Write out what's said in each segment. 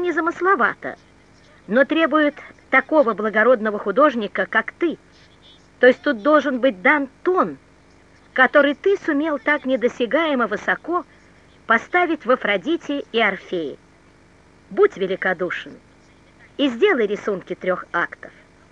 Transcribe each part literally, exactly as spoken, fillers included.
незамысловато, но требует такого благородного художника, как ты. То есть тут должен быть дан тон, который ты сумел так недосягаемо высоко поставить в Афродите и Орфее. Будь великодушен и сделай рисунки трех актов.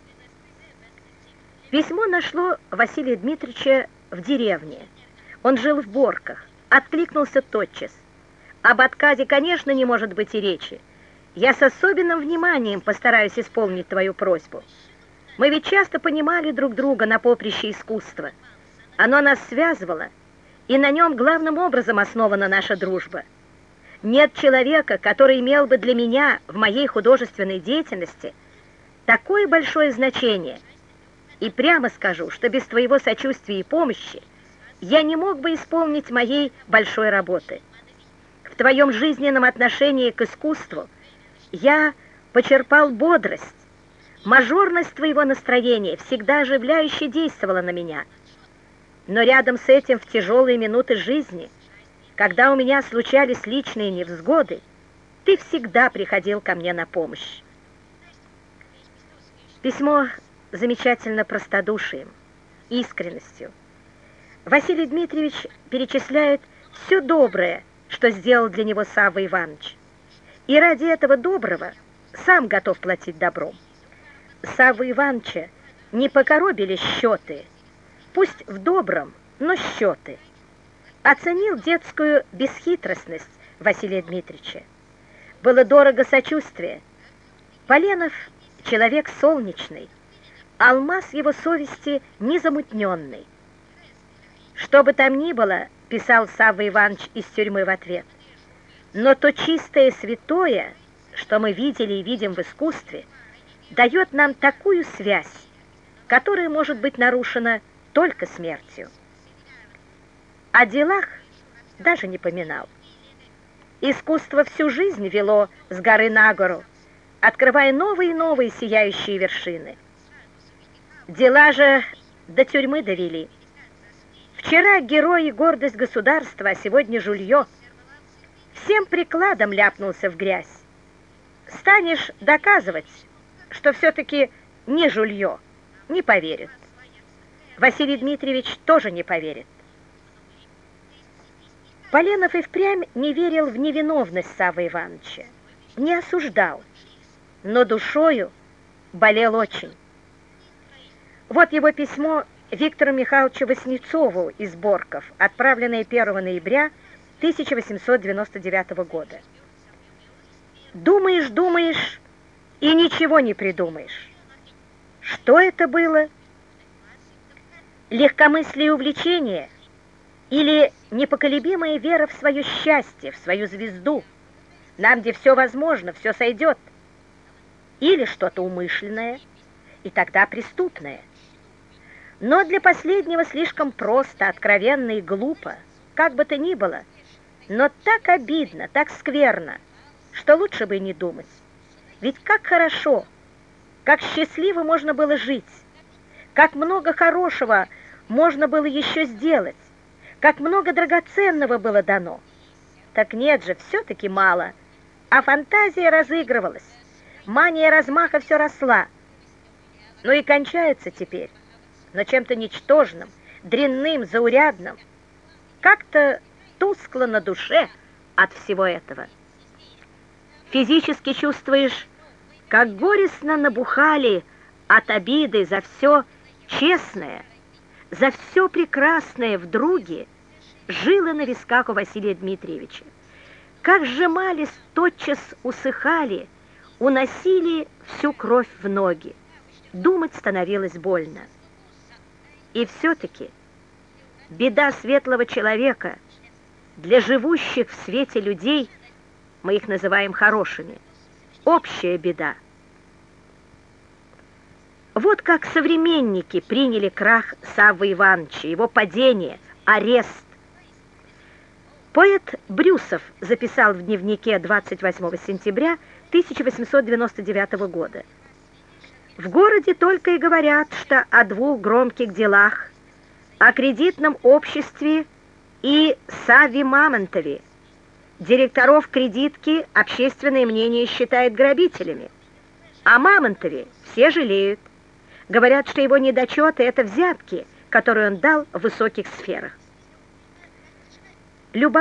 Письмо нашло Василия Дмитриевича в деревне. Он жил в Борках, откликнулся тотчас. Об отказе, конечно, не может быть и речи. Я с особенным вниманием постараюсь исполнить твою просьбу. Мы ведь часто понимали друг друга на поприще искусства. Оно нас связывало, и на нем главным образом основана наша дружба. Нет человека, который имел бы для меня в моей художественной деятельности такое большое значение. И прямо скажу, что без твоего сочувствия и помощи я не мог бы исполнить моей большой работы. В твоем жизненном отношении к искусству я почерпал бодрость. Мажорность твоего настроения всегда оживляюще действовала на меня. Но рядом с этим в тяжелые минуты жизни, когда у меня случались личные невзгоды, ты всегда приходил ко мне на помощь. Письмо замечательно простодушием, искренностью. Василий Дмитриевич перечисляет все доброе, что сделал для него Савва Иванович. И ради этого доброго сам готов платить добром. Саввы Ивановича не покоробили счеты, пусть в добром, но счеты. Оценил детскую бесхитростность Василия Дмитриевича. Было дорого сочувствие. Поленов — человек солнечный, алмаз его совести незамутненный. Что бы там ни было, писал Савва Иванович из тюрьмы в ответ, но то чистое святое, что мы видели и видим в искусстве, дает нам такую связь, которая может быть нарушена только смертью. О делах даже не поминал. Искусство всю жизнь вело с горы на гору, открывая новые и новые сияющие вершины. Дела же до тюрьмы довели. Вчера герой и гордость государства, а сегодня жулье. Всем прикладом ляпнулся в грязь. Станешь доказывать, что все-таки не жулье, не поверит. Василий Дмитриевич тоже не поверит. Поленов и впрямь не верил в невиновность Саввы Ивановича, не осуждал, но душою болел очень. Вот его письмо Виктору Михайловичу Васнецову из Борков, отправленное первого ноября тысяча восемьсот девяносто девятого года. «Думаешь, думаешь, и ничего не придумаешь. Что это было? Легкомыслие и увлечение? Или непоколебимая вера в свое счастье, в свою звезду, нам, где все возможно, все сойдет? Или что-то умышленное, и тогда преступное? Но для последнего слишком просто, откровенно и глупо, как бы то ни было, но так обидно, так скверно, что лучше бы и не думать. Ведь как хорошо, как счастливо можно было жить, как много хорошего можно было еще сделать, как много драгоценного было дано. Так нет же, все-таки мало, а фантазия разыгрывалась, мания размаха все росла. Ну и кончается теперь, но чем-то ничтожным, дрянным, заурядным, как-то тускло на душе от всего этого. Физически чувствуешь, как горестно набухали от обиды за все честное, за все прекрасное в друге жилы на висках у Василия Дмитриевича. Как сжимались, тотчас усыхали, уносили всю кровь в ноги. Думать становилось больно. И все-таки беда светлого человека для живущих в свете людей, мы их называем хорошими, общая беда. Вот как современники приняли крах Саввы Ивановича, его падение, арест. Поэт Брюсов записал в дневнике двадцать восьмого сентября тысяча восемьсот девяносто девятого года. В городе только и говорят, что о двух громких делах, о кредитном обществе и Савве Мамонтове. Директоров кредитки общественное мнение считает грабителями. О Мамонтове все жалеют. Говорят, что его недочеты – это взятки, которые он дал в высоких сферах. Любопытно.